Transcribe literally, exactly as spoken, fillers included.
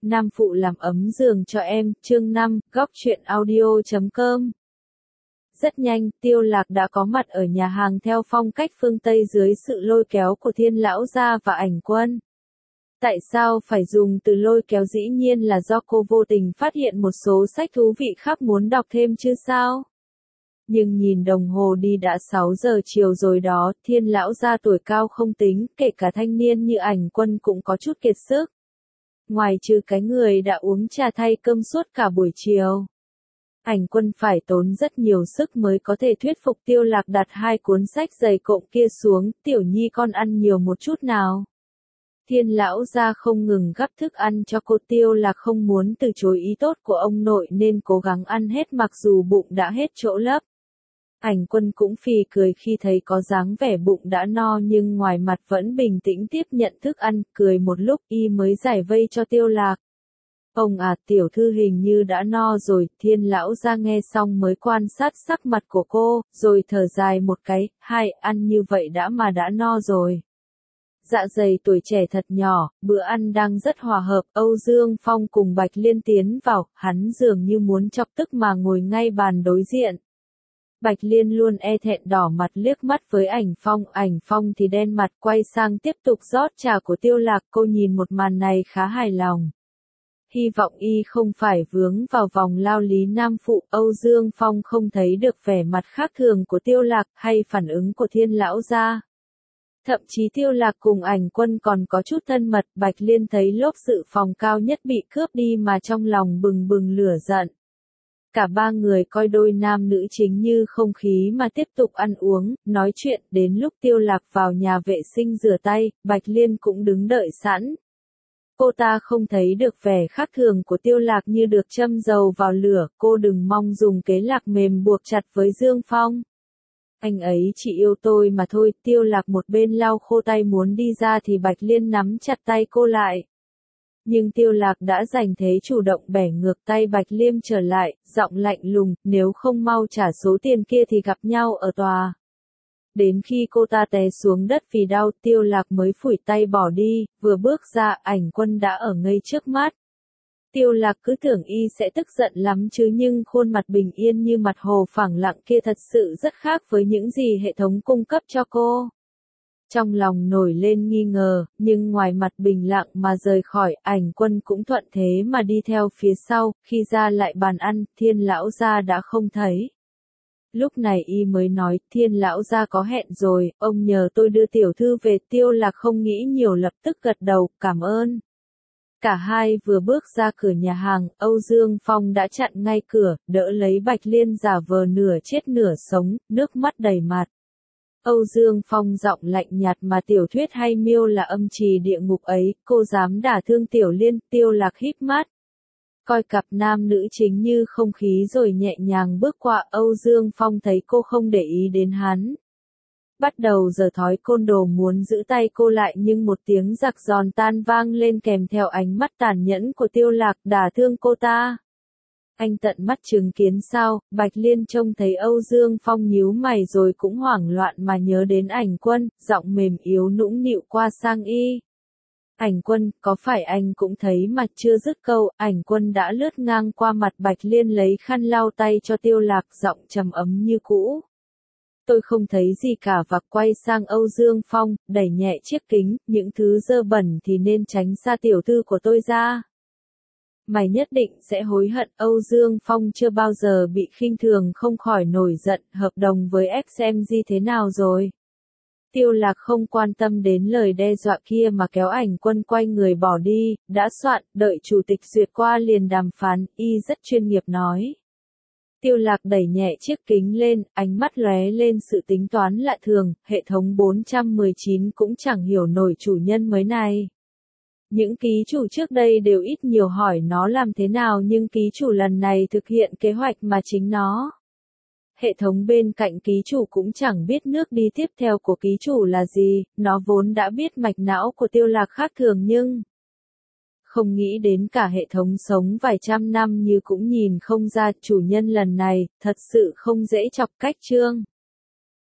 Nam phụ làm ấm giường cho em, chương năm, góc truyện audio chấm com. Rất nhanh, Tiêu Lạc đã có mặt ở nhà hàng theo phong cách phương Tây dưới sự lôi kéo của Thiên lão gia và Ảnh Quân. Tại sao phải dùng từ lôi kéo? Dĩ nhiên là do cô vô tình phát hiện một số sách thú vị khác muốn đọc thêm chứ sao? Nhưng nhìn đồng hồ đi đã sáu giờ chiều rồi đó, Thiên lão gia tuổi cao không tính, kể cả thanh niên như Ảnh Quân cũng có chút kiệt sức. Ngoài trừ cái người đã uống trà thay cơm suốt cả buổi chiều. Ảnh Quân phải tốn rất nhiều sức mới có thể thuyết phục Tiêu Lạc đặt hai cuốn sách dày cộm kia xuống, tiểu nhi con ăn nhiều một chút nào. Thiên lão gia không ngừng gắp thức ăn cho cô. Tiêu Lạc không muốn từ chối ý tốt của ông nội nên cố gắng ăn hết mặc dù bụng đã hết chỗ lấp. Ảnh Quân cũng phì cười khi thấy có dáng vẻ bụng đã no nhưng ngoài mặt vẫn bình tĩnh tiếp nhận thức ăn, cười một lúc y mới giải vây cho Tiêu Lạc. Ông à, tiểu thư hình như đã no rồi. Thiên lão gia nghe xong mới quan sát sắc mặt của cô, rồi thở dài một cái, hai, ăn như vậy đã mà đã no rồi. Dạ dày tuổi trẻ thật nhỏ, bữa ăn đang rất hòa hợp. Âu Dương Phong cùng Bạch Liên tiến vào, hắn dường như muốn chọc tức mà ngồi ngay bàn đối diện. Bạch Liên luôn e thẹn đỏ mặt liếc mắt với Ảnh Phong, Ảnh Phong thì đen mặt quay sang tiếp tục rót trà của Tiêu Lạc. Cô nhìn một màn này khá hài lòng. Hy vọng y không phải vướng vào vòng lao lý nam phụ. Âu Dương Phong không thấy được vẻ mặt khác thường của Tiêu Lạc hay phản ứng của Thiên lão gia. Thậm chí Tiêu Lạc cùng Ảnh Quân còn có chút thân mật. Bạch Liên thấy lốp dự phòng cao nhất bị cướp đi mà trong lòng bừng bừng lửa giận. Cả ba người coi đôi nam nữ chính như không khí mà tiếp tục ăn uống, nói chuyện. Đến lúc Tiêu Lạc vào nhà vệ sinh rửa tay, Bạch Liên cũng đứng đợi sẵn. Cô ta không thấy được vẻ khác thường của Tiêu Lạc như được châm dầu vào lửa. Cô đừng mong dùng kế lạc mềm buộc chặt với Dương Phong. Anh ấy chỉ yêu tôi mà thôi. Tiêu Lạc một bên lau khô tay muốn đi ra thì Bạch Liên nắm chặt tay cô lại. Nhưng Tiêu Lạc đã giành thế chủ động bẻ ngược tay Bạch Liêm trở lại, giọng lạnh lùng, nếu không mau trả số tiền kia thì gặp nhau ở tòa. Đến khi cô ta té xuống đất vì đau, Tiêu Lạc mới phủi tay bỏ đi, vừa bước ra, Ảnh Quân đã ở ngay trước mắt. Tiêu Lạc cứ tưởng y sẽ tức giận lắm chứ nhưng khuôn mặt bình yên như mặt hồ phẳng lặng kia thật sự rất khác với những gì hệ thống cung cấp cho cô. Trong lòng nổi lên nghi ngờ, nhưng ngoài mặt bình lặng mà rời khỏi. Ảnh Quân cũng thuận thế mà đi theo phía sau. Khi ra lại bàn ăn, Thiên lão gia đã không thấy. Lúc này y mới nói, Thiên lão gia có hẹn rồi, ông nhờ tôi đưa tiểu thư về. Tiêu Lạc không nghĩ nhiều lập tức gật đầu, cảm ơn. Cả hai vừa bước ra cửa nhà hàng, Âu Dương Phong đã chặn ngay cửa, đỡ lấy Bạch Liên giả vờ nửa chết nửa sống, nước mắt đầy mặt. Âu Dương Phong giọng lạnh nhạt mà tiểu thuyết hay miêu là âm trì địa ngục ấy, cô dám đả thương Tiểu Liên. Tiêu Lạc híp mắt. Coi cặp nam nữ chính như không khí rồi nhẹ nhàng bước qua. Âu Dương Phong thấy cô không để ý đến hắn. Bắt đầu giở thói côn đồ muốn giữ tay cô lại nhưng một tiếng giặc giòn tan vang lên kèm theo ánh mắt tàn nhẫn của Tiêu Lạc. Đả thương cô ta. Anh tận mắt chứng kiến sao? Bạch Liên trông thấy Âu Dương Phong nhíu mày rồi cũng hoảng loạn mà nhớ đến Ảnh Quân, giọng mềm yếu nũng nịu qua sang y. Ảnh Quân, có phải anh cũng thấy mà? Chưa dứt câu, Ảnh Quân đã lướt ngang qua mặt Bạch Liên lấy khăn lau tay cho Tiêu Lạc, giọng trầm ấm như cũ. Tôi không thấy gì cả và quay sang Âu Dương Phong, đẩy nhẹ chiếc kính, những thứ dơ bẩn thì nên tránh xa tiểu thư của tôi ra. Mày nhất định sẽ hối hận. Âu Dương Phong chưa bao giờ bị khinh thường không khỏi nổi giận. Hợp đồng với ích em giê thế nào rồi? Tiêu Lạc không quan tâm đến lời đe dọa kia mà kéo Ảnh Quân quay người bỏ đi. Đã soạn, đợi chủ tịch duyệt qua liền đàm phán. Y rất chuyên nghiệp nói. Tiêu Lạc đẩy nhẹ chiếc kính lên, ánh mắt lóe lên sự tính toán lạ thường. Hệ thống bốn trăm mười chín cũng chẳng hiểu nổi chủ nhân mới này. Những ký chủ trước đây đều ít nhiều hỏi nó làm thế nào nhưng ký chủ lần này thực hiện kế hoạch mà chính nó. Hệ thống bên cạnh ký chủ cũng chẳng biết nước đi tiếp theo của ký chủ là gì, nó vốn đã biết mạch não của Tiêu Lạc khác thường nhưng không nghĩ đến cả hệ thống sống vài trăm năm như cũng nhìn không ra. Chủ nhân lần này, thật sự không dễ chọc cách chương.